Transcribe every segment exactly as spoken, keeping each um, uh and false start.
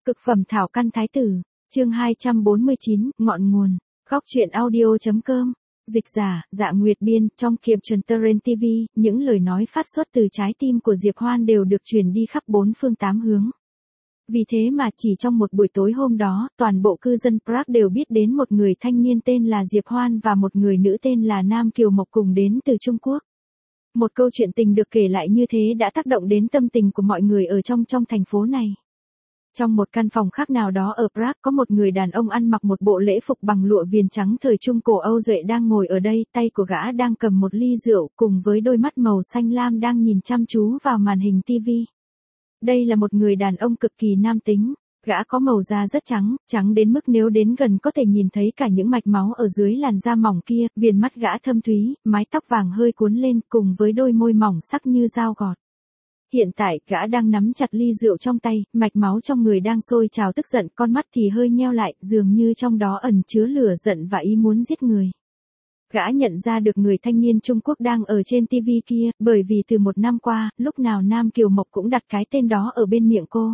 Cực phẩm thảo căn thái tử, chương hai trăm bốn mươi chín, ngọn nguồn, góc truyện audio.com, dịch giả, Dạ Nguyệt biên, trong caption Terrain ti vi, những lời nói phát xuất từ trái tim của Diệp Hoan đều được truyền đi khắp bốn phương tám hướng. Vì thế mà chỉ trong một buổi tối hôm đó, toàn bộ cư dân Prague đều biết đến một người thanh niên tên là Diệp Hoan và một người nữ tên là Nam Kiều Mộc cùng đến từ Trung Quốc. Một câu chuyện tình được kể lại như thế đã tác động đến tâm tình của mọi người ở trong trong thành phố này. Trong một căn phòng khác nào đó ở Prague có một người đàn ông ăn mặc một bộ lễ phục bằng lụa viền trắng thời Trung Cổ Âu Duệ đang ngồi ở đây, tay của gã đang cầm một ly rượu cùng với đôi mắt màu xanh lam đang nhìn chăm chú vào màn hình ti vi. Đây là một người đàn ông cực kỳ nam tính, gã có màu da rất trắng, trắng đến mức nếu đến gần có thể nhìn thấy cả những mạch máu ở dưới làn da mỏng kia, viền mắt gã thâm thúy, mái tóc vàng hơi cuốn lên cùng với đôi môi mỏng sắc như dao gọt. Hiện tại, gã đang nắm chặt ly rượu trong tay, mạch máu trong người đang sôi trào tức giận, con mắt thì hơi nheo lại, dường như trong đó ẩn chứa lửa giận và ý muốn giết người. Gã nhận ra được người thanh niên Trung Quốc đang ở trên ti vi kia, bởi vì từ một năm qua, lúc nào Nam Kiều Mộc cũng đặt cái tên đó ở bên miệng cô.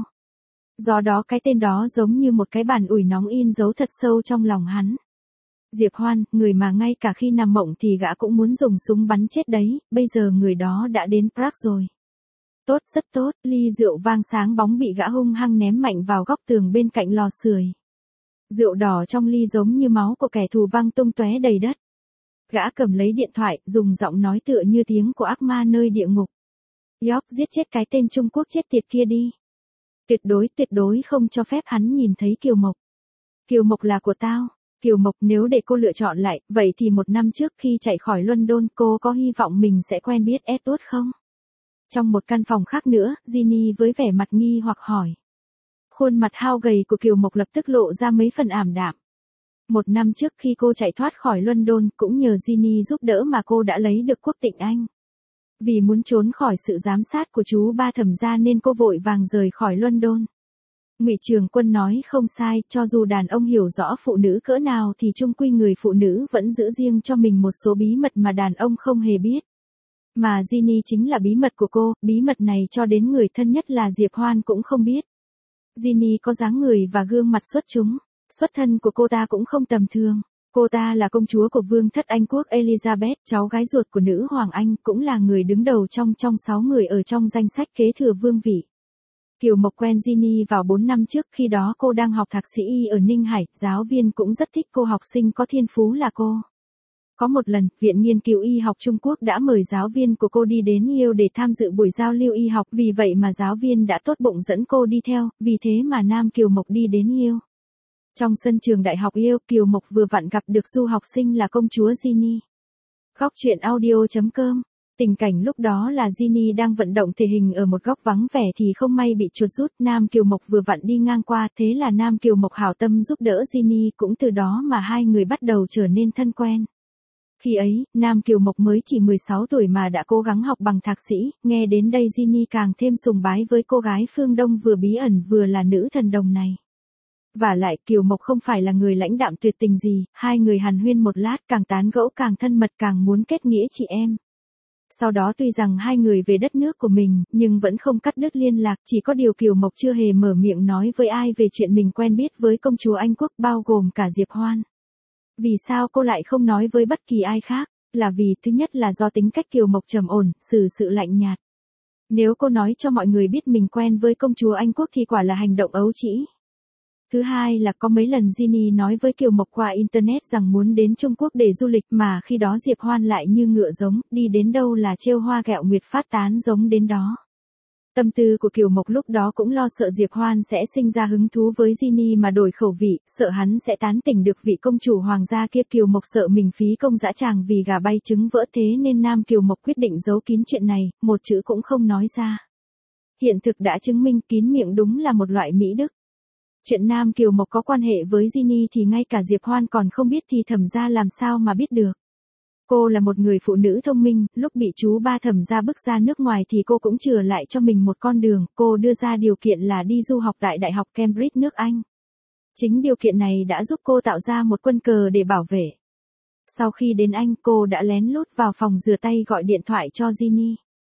Do đó cái tên đó giống như một cái bàn ủi nóng in dấu thật sâu trong lòng hắn. Diệp Hoan, người mà ngay cả khi nằm mộng thì gã cũng muốn dùng súng bắn chết đấy, bây giờ người đó đã đến Prague rồi. Tốt, rất tốt, ly rượu vang sáng bóng bị gã hung hăng ném mạnh vào góc tường bên cạnh lò sưởi. Rượu đỏ trong ly giống như máu của kẻ thù văng tung tóe đầy đất. Gã cầm lấy điện thoại, dùng giọng nói tựa như tiếng của ác ma nơi địa ngục. York, giết chết cái tên Trung Quốc chết tiệt kia đi. Tuyệt đối, tuyệt đối không cho phép hắn nhìn thấy Kiều Mộc. Kiều Mộc là của tao. Kiều Mộc, nếu để cô lựa chọn lại, vậy thì một năm trước khi chạy khỏi London cô có hy vọng mình sẽ quen biết Edward không? Trong một căn phòng khác nữa, Ginny với vẻ mặt nghi hoặc hỏi. Khuôn mặt hao gầy của Kiều Mộc lập tức lộ ra mấy phần ảm đạm. Một năm trước khi cô chạy thoát khỏi London, cũng nhờ Ginny giúp đỡ mà cô đã lấy được quốc tịch Anh. Vì muốn trốn khỏi sự giám sát của chú ba thẩm gia nên cô vội vàng rời khỏi London. Ngụy Trường Quân nói không sai, cho dù đàn ông hiểu rõ phụ nữ cỡ nào thì chung quy người phụ nữ vẫn giữ riêng cho mình một số bí mật mà đàn ông không hề biết. Mà Ginny chính là bí mật của cô, bí mật này cho đến người thân nhất là Diệp Hoan cũng không biết. Ginny có dáng người và gương mặt xuất chúng, xuất thân của cô ta cũng không tầm thường. Cô ta là công chúa của vương thất Anh quốc Elizabeth, cháu gái ruột của nữ hoàng Anh, cũng là người đứng đầu trong trong sáu người ở trong danh sách kế thừa vương vị. Kiều Mộc quen Ginny vào bốn năm trước, khi đó cô đang học thạc sĩ y ở Ninh Hải, giáo viên cũng rất thích cô học sinh có thiên phú là cô. Có một lần, Viện Nghiên cứu Y học Trung Quốc đã mời giáo viên của cô đi đến Yale để tham dự buổi giao lưu y học, vì vậy mà giáo viên đã tốt bụng dẫn cô đi theo, vì thế mà Nam Kiều Mộc đi đến Yale. Trong sân trường đại học Yale, Kiều Mộc vừa vặn gặp được du học sinh là công chúa Ginny. Góc truyện audio.com. Tình cảnh lúc đó là Ginny đang vận động thể hình ở một góc vắng vẻ thì không may bị chuột rút, Nam Kiều Mộc vừa vặn đi ngang qua, thế là Nam Kiều Mộc hảo tâm giúp đỡ Ginny, cũng từ đó mà hai người bắt đầu trở nên thân quen. Khi ấy, Nam Kiều Mộc mới chỉ mười sáu tuổi mà đã cố gắng học bằng thạc sĩ, nghe đến đây Ginny càng thêm sùng bái với cô gái phương Đông vừa bí ẩn vừa là nữ thần đồng này. Vả lại Kiều Mộc không phải là người lãnh đạm tuyệt tình gì, hai người hàn huyên một lát càng tán gẫu càng thân mật càng muốn kết nghĩa chị em. Sau đó tuy rằng hai người về đất nước của mình, nhưng vẫn không cắt đứt liên lạc, chỉ có điều Kiều Mộc chưa hề mở miệng nói với ai về chuyện mình quen biết với công chúa Anh quốc bao gồm cả Diệp Hoan. Vì sao cô lại không nói với bất kỳ ai khác? Là vì thứ nhất là do tính cách Kiều Mộc trầm ổn, xử sự lạnh nhạt. Nếu cô nói cho mọi người biết mình quen với công chúa Anh quốc thì quả là hành động ấu trĩ. Thứ hai là có mấy lần Ginny nói với Kiều Mộc qua Internet rằng muốn đến Trung Quốc để du lịch mà khi đó Diệp Hoan lại như ngựa giống, đi đến đâu là trêu hoa gẹo nguyệt phát tán giống đến đó. Tâm tư của Kiều Mộc lúc đó cũng lo sợ Diệp Hoan sẽ sinh ra hứng thú với Ginny mà đổi khẩu vị, sợ hắn sẽ tán tỉnh được vị công chủ hoàng gia kia. Kiều Mộc sợ mình phí công dã tràng vì gà bay trứng vỡ, thế nên Nam Kiều Mộc quyết định giấu kín chuyện này, một chữ cũng không nói ra. Hiện thực đã chứng minh kín miệng đúng là một loại mỹ đức. Chuyện Nam Kiều Mộc có quan hệ với Ginny thì ngay cả Diệp Hoan còn không biết thì thẩm gia làm sao mà biết được. Cô là một người phụ nữ thông minh, lúc bị chú ba thẩm gia bức ra nước ngoài thì cô cũng chừa lại cho mình một con đường, cô đưa ra điều kiện là đi du học tại Đại học Cambridge nước Anh. Chính điều kiện này đã giúp cô tạo ra một quân cờ để bảo vệ. Sau khi đến Anh, cô đã lén lút vào phòng rửa tay gọi điện thoại cho Ginny.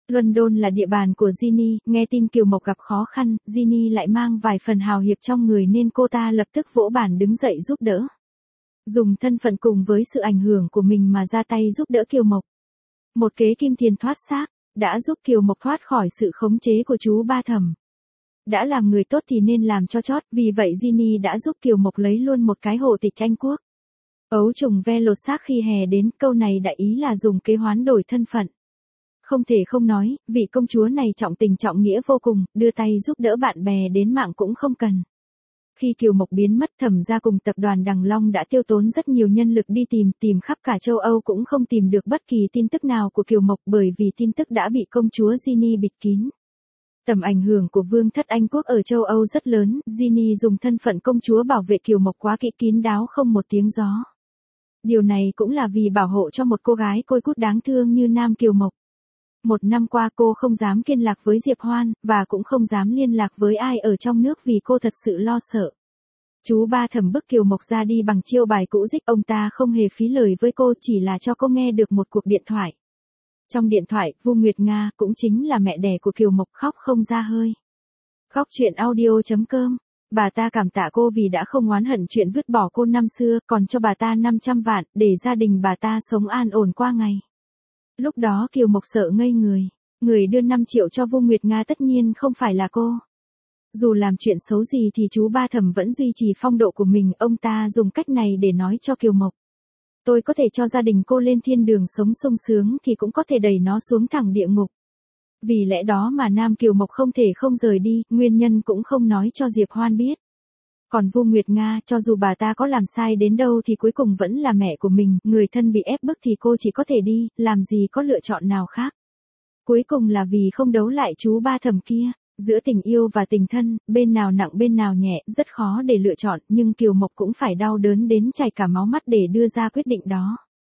London là địa bàn của Ginny, nghe tin Kiều Mộc gặp khó khăn, Ginny lại mang vài phần hào hiệp trong người nên cô ta lập tức vỗ bàn đứng dậy giúp đỡ. Dùng thân phận cùng với sự ảnh hưởng của mình mà ra tay giúp đỡ Kiều Mộc. Một kế kim tiền thoát xác, đã giúp Kiều Mộc thoát khỏi sự khống chế của chú Ba Thẩm. Đã làm người tốt thì nên làm cho chót, vì vậy Ginny đã giúp Kiều Mộc lấy luôn một cái hộ tịch Anh Quốc. Ấu trùng ve lột xác khi hè đến, câu này đại ý là dùng kế hoán đổi thân phận. Không thể không nói, vị công chúa này trọng tình trọng nghĩa vô cùng, đưa tay giúp đỡ bạn bè đến mạng cũng không cần. Khi Kiều Mộc biến mất, Thẩm gia cùng tập đoàn Đằng Long đã tiêu tốn rất nhiều nhân lực đi tìm, tìm khắp cả châu Âu cũng không tìm được bất kỳ tin tức nào của Kiều Mộc bởi vì tin tức đã bị công chúa Ginny bịt kín. Tầm ảnh hưởng của vương thất Anh Quốc ở châu Âu rất lớn, Ginny dùng thân phận công chúa bảo vệ Kiều Mộc quá kỹ kín đáo không một tiếng gió. Điều này cũng là vì bảo hộ cho một cô gái côi cút đáng thương như Nam Kiều Mộc. Một năm qua cô không dám liên lạc với Diệp Hoan, và cũng không dám liên lạc với ai ở trong nước vì cô thật sự lo sợ. Chú Ba Thẩm bức Kiều Mộc ra đi bằng chiêu bài cũ dích, ông ta không hề phí lời với cô, chỉ là cho cô nghe được một cuộc điện thoại. Trong điện thoại, Vu Nguyệt Nga, cũng chính là mẹ đẻ của Kiều Mộc, khóc không ra hơi. Khóc chuyện audio chấm com. Bà ta cảm tạ cô vì đã không oán hận chuyện vứt bỏ cô năm xưa, còn cho bà ta năm trăm vạn, để gia đình bà ta sống an ổn qua ngày. Lúc đó Kiều Mộc sợ ngây người. Người đưa năm triệu cho Vu Nguyệt Nga tất nhiên không phải là cô. Dù làm chuyện xấu gì thì chú Ba Thẩm vẫn duy trì phong độ của mình, ông ta dùng cách này để nói cho Kiều Mộc. Tôi có thể cho gia đình cô lên thiên đường sống sung sướng thì cũng có thể đẩy nó xuống thẳng địa ngục. Vì lẽ đó mà Nam Kiều Mộc không thể không rời đi, nguyên nhân cũng không nói cho Diệp Hoan biết. Còn Vu Nguyệt Nga, cho dù bà ta có làm sai đến đâu thì cuối cùng vẫn là mẹ của mình, người thân bị ép bức thì cô chỉ có thể đi, làm gì có lựa chọn nào khác. Cuối cùng là vì không đấu lại chú Ba Thẩm kia. Giữa tình yêu và tình thân, bên nào nặng bên nào nhẹ, rất khó để lựa chọn, nhưng Kiều Mộc cũng phải đau đớn đến chảy cả máu mắt để đưa ra quyết định đó.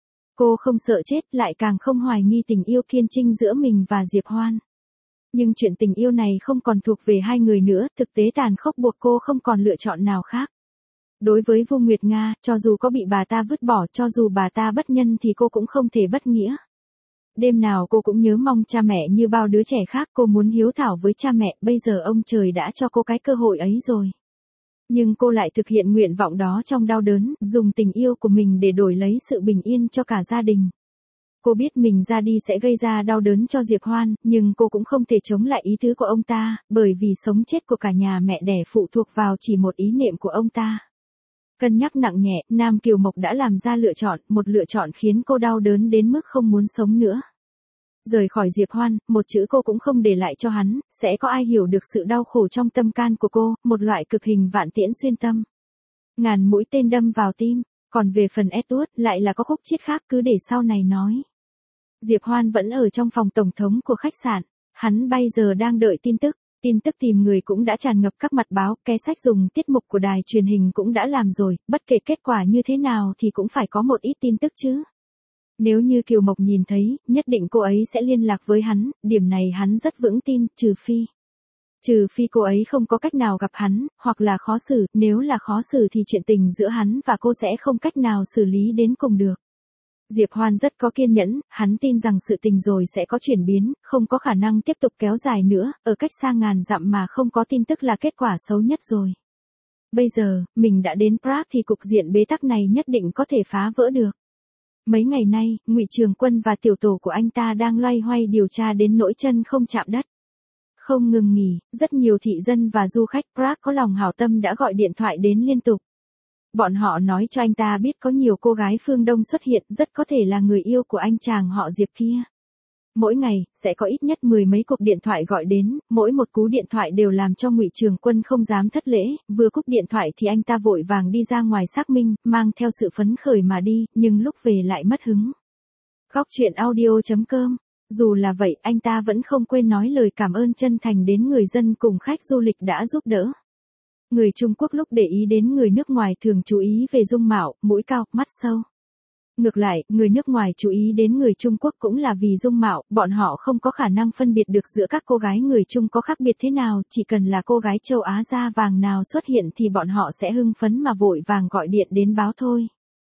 Cô không sợ chết, lại càng không hoài nghi tình yêu kiên trinh giữa mình và Diệp Hoan. Nhưng chuyện tình yêu này không còn thuộc về hai người nữa, thực tế tàn khốc buộc cô không còn lựa chọn nào khác. Đối với Vu Nguyệt Nga, cho dù có bị bà ta vứt bỏ, cho dù bà ta bất nhân thì cô cũng không thể bất nghĩa. Đêm nào cô cũng nhớ mong cha mẹ như bao đứa trẻ khác, cô muốn hiếu thảo với cha mẹ, bây giờ ông trời đã cho cô cái cơ hội ấy rồi. Nhưng cô lại thực hiện nguyện vọng đó trong đau đớn, dùng tình yêu của mình để đổi lấy sự bình yên cho cả gia đình. Cô biết mình ra đi sẽ gây ra đau đớn cho Diệp Hoan, nhưng cô cũng không thể chống lại ý tứ của ông ta, bởi vì sống chết của cả nhà mẹ đẻ phụ thuộc vào chỉ một ý niệm của ông ta. Cân nhắc nặng nhẹ, Nam Kiều Mộc đã làm ra lựa chọn, một lựa chọn khiến cô đau đớn đến mức không muốn sống nữa. Rời khỏi Diệp Hoan, một chữ cô cũng không để lại cho hắn, sẽ có ai hiểu được sự đau khổ trong tâm can của cô, một loại cực hình vạn tiễn xuyên tâm. Ngàn mũi tên đâm vào tim, còn về phần Edward, lại là có khúc chiết khác, cứ để sau này nói. Diệp Hoan vẫn ở trong phòng tổng thống của khách sạn, hắn bây giờ đang đợi tin tức. Tin tức tìm người cũng đã tràn ngập các mặt báo, cái sách dùng tiết mục của đài truyền hình cũng đã làm rồi, bất kể kết quả như thế nào thì cũng phải có một ít tin tức chứ. Nếu như Kiều Mộc nhìn thấy, nhất định cô ấy sẽ liên lạc với hắn, điểm này hắn rất vững tin, trừ phi. Trừ phi cô ấy không có cách nào gặp hắn, hoặc là khó xử, nếu là khó xử thì chuyện tình giữa hắn và cô sẽ không cách nào xử lý đến cùng được. Diệp Hoan rất có kiên nhẫn, hắn tin rằng sự tình rồi sẽ có chuyển biến, không có khả năng tiếp tục kéo dài nữa, ở cách xa ngàn dặm mà không có tin tức là kết quả xấu nhất rồi. Bây giờ, mình đã đến Prague thì cục diện bế tắc này nhất định có thể phá vỡ được. Mấy ngày nay, Ngụy Trường Quân và tiểu tổ của anh ta đang loay hoay điều tra đến nỗi chân không chạm đất. Không ngừng nghỉ, rất nhiều thị dân và du khách Prague có lòng hảo tâm đã gọi điện thoại đến liên tục. Bọn họ nói cho anh ta biết có nhiều cô gái phương Đông xuất hiện, rất có thể là người yêu của anh chàng họ Diệp kia. Mỗi ngày, sẽ có ít nhất mười mấy cuộc điện thoại gọi đến, mỗi một cú điện thoại đều làm cho Ngụy Trường Quân không dám thất lễ, vừa cúp điện thoại thì anh ta vội vàng đi ra ngoài xác minh, mang theo sự phấn khởi mà đi, nhưng lúc về lại mất hứng. Khóc chuyện audio chấm com. Dù là vậy, anh ta vẫn không quên nói lời cảm ơn chân thành đến người dân cùng khách du lịch đã giúp đỡ. Người Trung Quốc lúc để ý đến người nước ngoài thường chú ý về dung mạo, mũi cao, mắt sâu. Ngược lại, người nước ngoài chú ý đến người Trung Quốc cũng là vì dung mạo, bọn họ không có khả năng phân biệt được giữa các cô gái người Trung có khác biệt thế nào, chỉ cần là cô gái châu Á da vàng nào xuất hiện thì bọn họ sẽ hưng phấn mà vội vàng gọi điện đến báo thôi.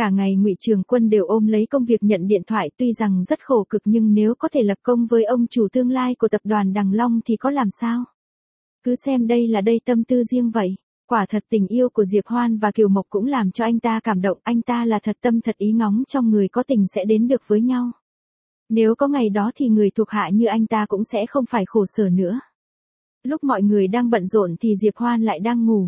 Cả ngày Ngụy Trường Quân đều ôm lấy công việc nhận điện thoại, tuy rằng rất khổ cực nhưng nếu có thể lập công với ông chủ tương lai của tập đoàn Đằng Long thì có làm sao? Cứ xem đây là đây tâm tư riêng vậy. Quả thật tình yêu của Diệp Hoan và Kiều Mộc cũng làm cho anh ta cảm động, anh ta là thật tâm thật ý ngóng trong người có tình sẽ đến được với nhau. Nếu có ngày đó thì người thuộc hạ như anh ta cũng sẽ không phải khổ sở nữa. Lúc mọi người đang bận rộn thì Diệp Hoan lại đang ngủ.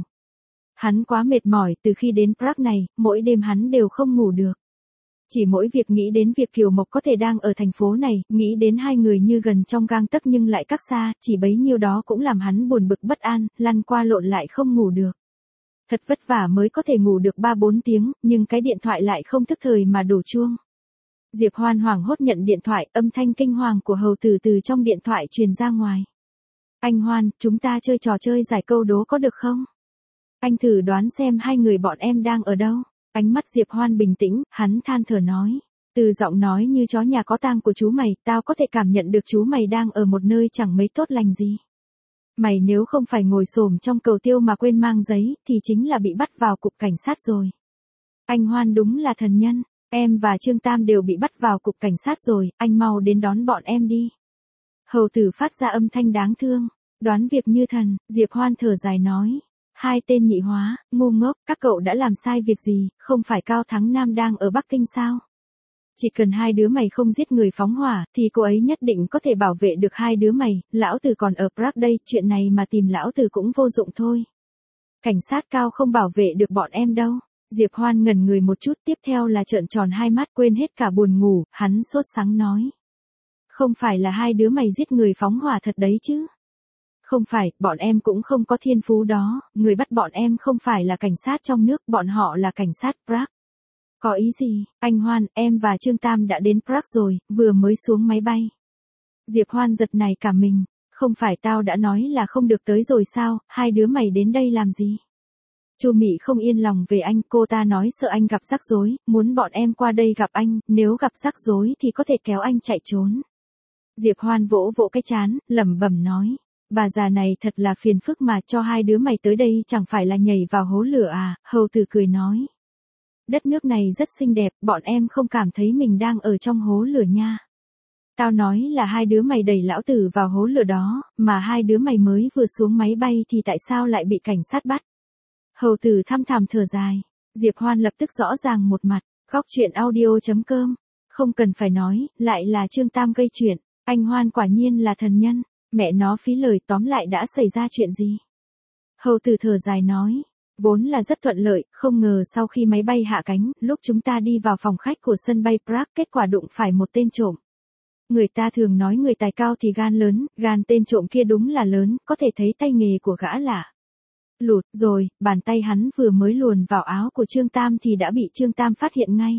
Hắn quá mệt mỏi, từ khi đến Prague này, mỗi đêm hắn đều không ngủ được. Chỉ mỗi việc nghĩ đến việc Kiều Mộc có thể đang ở thành phố này, nghĩ đến hai người như gần trong gang tấc nhưng lại cách xa, chỉ bấy nhiêu đó cũng làm hắn buồn bực bất an, lăn qua lộn lại không ngủ được. Thật vất vả mới có thể ngủ được ba bốn tiếng, nhưng cái điện thoại lại không thức thời mà đổ chuông. Diệp Hoan hoảng hốt nhận điện thoại, âm thanh kinh hoàng của hầu tử từ trong điện thoại truyền ra ngoài. Anh Hoan, chúng ta chơi trò chơi giải câu đố có được không? Anh thử đoán xem hai người bọn em đang ở đâu. Ánh mắt Diệp Hoan bình tĩnh, hắn than thở nói. Từ giọng nói như chó nhà có tang của chú mày, tao có thể cảm nhận được chú mày đang ở một nơi chẳng mấy tốt lành gì. Mày nếu không phải ngồi xổm trong cầu tiêu mà quên mang giấy, thì chính là bị bắt vào cục cảnh sát rồi. Anh Hoan đúng là thần nhân, em và Trương Tam đều bị bắt vào cục cảnh sát rồi, anh mau đến đón bọn em đi. Hầu tử phát ra âm thanh đáng thương, đoán việc như thần, Diệp Hoan thở dài nói. Hai tên nhị hóa, ngu ngốc, các cậu đã làm sai việc gì, không phải Cao Thắng Nam đang ở Bắc Kinh sao? Chỉ cần hai đứa mày không giết người phóng hỏa, thì cô ấy nhất định có thể bảo vệ được hai đứa mày, lão tử còn ở Prague đây, chuyện này mà tìm lão tử cũng vô dụng thôi. Cảnh sát Cao không bảo vệ được bọn em đâu. Diệp Hoan ngẩn người một chút, tiếp theo là trợn tròn hai mắt quên hết cả buồn ngủ, hắn sốt sắng nói. Không phải là hai đứa mày giết người phóng hỏa thật đấy chứ? Không phải, bọn em cũng không có thiên phú đó, người bắt bọn em không phải là cảnh sát trong nước, bọn họ là cảnh sát Prague. Có ý gì, anh Hoan, em và Trương Tam đã đến Prague rồi, vừa mới xuống máy bay. Diệp Hoan giật này cả mình, không phải tao đã nói là không được tới rồi sao, hai đứa mày đến đây làm gì? Chu Mị không yên lòng về anh, cô ta nói sợ anh gặp rắc rối, muốn bọn em qua đây gặp anh, nếu gặp rắc rối thì có thể kéo anh chạy trốn. Diệp Hoan vỗ vỗ cái trán, lẩm bẩm nói. Bà già này thật là phiền phức mà, cho hai đứa mày tới đây chẳng phải là nhảy vào hố lửa à, hầu tử cười nói. Đất nước này rất xinh đẹp, bọn em không cảm thấy mình đang ở trong hố lửa nha. Tao nói là hai đứa mày đẩy lão tử vào hố lửa đó, mà hai đứa mày mới vừa xuống máy bay thì tại sao lại bị cảnh sát bắt. Hầu tử thăm thẳm thở dài, Diệp Hoan lập tức rõ ràng một mặt, góc truyện audio chấm com. Không cần phải nói, lại là Trương Tam gây chuyện, anh Hoan quả nhiên là thần nhân. Mẹ nó phí lời, tóm lại đã xảy ra chuyện gì? Hầu tử thở dài nói, vốn là rất thuận lợi, không ngờ sau khi máy bay hạ cánh, lúc chúng ta đi vào phòng khách của sân bay Prague, kết quả đụng phải một tên trộm. Người ta thường nói người tài cao thì gan lớn, gan tên trộm kia đúng là lớn, có thể thấy tay nghề của gã lạ. Lụt, rồi, bàn tay hắn vừa mới luồn vào áo của Trương Tam thì đã bị Trương Tam phát hiện ngay.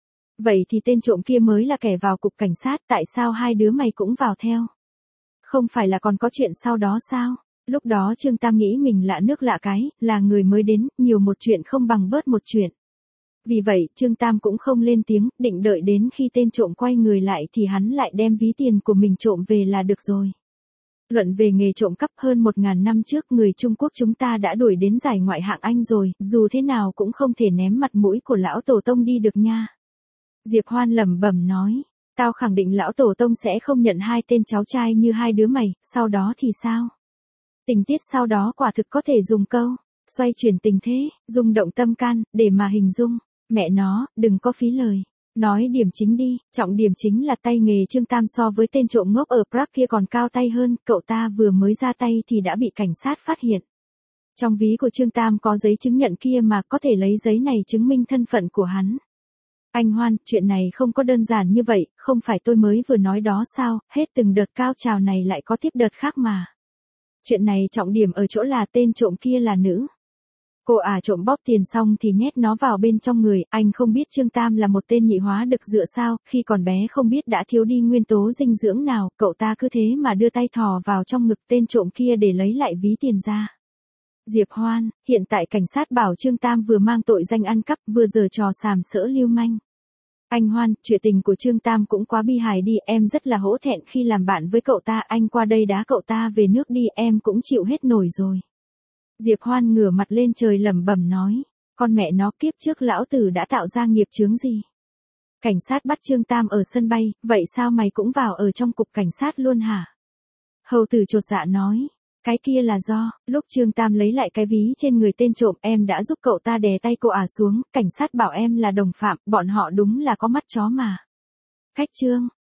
Vậy thì tên trộm kia mới là kẻ vào cục cảnh sát, tại sao hai đứa mày cũng vào theo? Không phải là còn có chuyện sau đó sao? Lúc đó Trương Tam nghĩ mình lạ nước lạ cái, là người mới đến, nhiều một chuyện không bằng bớt một chuyện. Vì vậy, Trương Tam cũng không lên tiếng, định đợi đến khi tên trộm quay người lại thì hắn lại đem ví tiền của mình trộm về là được rồi. Luận về nghề trộm cắp, hơn một ngàn năm trước người Trung Quốc chúng ta đã đuổi đến giải ngoại hạng Anh rồi, dù thế nào cũng không thể ném mặt mũi của lão tổ tông đi được nha. Diệp Hoan lẩm bẩm nói. Tao khẳng định lão tổ tông sẽ không nhận hai tên cháu trai như hai đứa mày, sau đó thì sao? Tình tiết sau đó quả thực có thể dùng câu, xoay chuyển tình thế, rung động tâm can, để mà hình dung. Mẹ nó, đừng có phí lời. Nói điểm chính đi, trọng điểm chính là tay nghề Trương Tam so với tên trộm ngốc ở Prague kia còn cao tay hơn, cậu ta vừa mới ra tay thì đã bị cảnh sát phát hiện. Trong ví của Trương Tam có giấy chứng nhận kia mà, có thể lấy giấy này chứng minh thân phận của hắn. Anh Hoan, chuyện này không có đơn giản như vậy, không phải tôi mới vừa nói đó sao, hết từng đợt cao trào này lại có tiếp đợt khác mà. Chuyện này trọng điểm ở chỗ là tên trộm kia là nữ. Cô à trộm bóp tiền xong thì nhét nó vào bên trong người, anh không biết Trương Tam là một tên nhị hóa được dựa sao, khi còn bé không biết đã thiếu đi nguyên tố dinh dưỡng nào, cậu ta cứ thế mà đưa tay thò vào trong ngực tên trộm kia để lấy lại ví tiền ra. Diệp Hoan, hiện tại cảnh sát bảo Trương Tam vừa mang tội danh ăn cắp, vừa giở trò sàm sỡ lưu manh. Anh Hoan, chuyện tình của Trương Tam cũng quá bi hài đi, em rất là hổ thẹn khi làm bạn với cậu ta, anh qua đây đá cậu ta về nước đi, em cũng chịu hết nổi rồi. Diệp Hoan ngửa mặt lên trời lẩm bẩm nói, Con mẹ nó, kiếp trước lão tử đã tạo ra nghiệp chướng gì? Cảnh sát bắt Trương Tam ở sân bay, vậy sao mày cũng vào ở trong cục cảnh sát luôn hả? Hầu tử chột dạ nói. Cái kia là do, lúc Trương Tam lấy lại cái ví trên người tên trộm, em đã giúp cậu ta đè tay cô ả xuống, cảnh sát bảo em là đồng phạm, bọn họ đúng là có mắt chó mà. Khách Trương,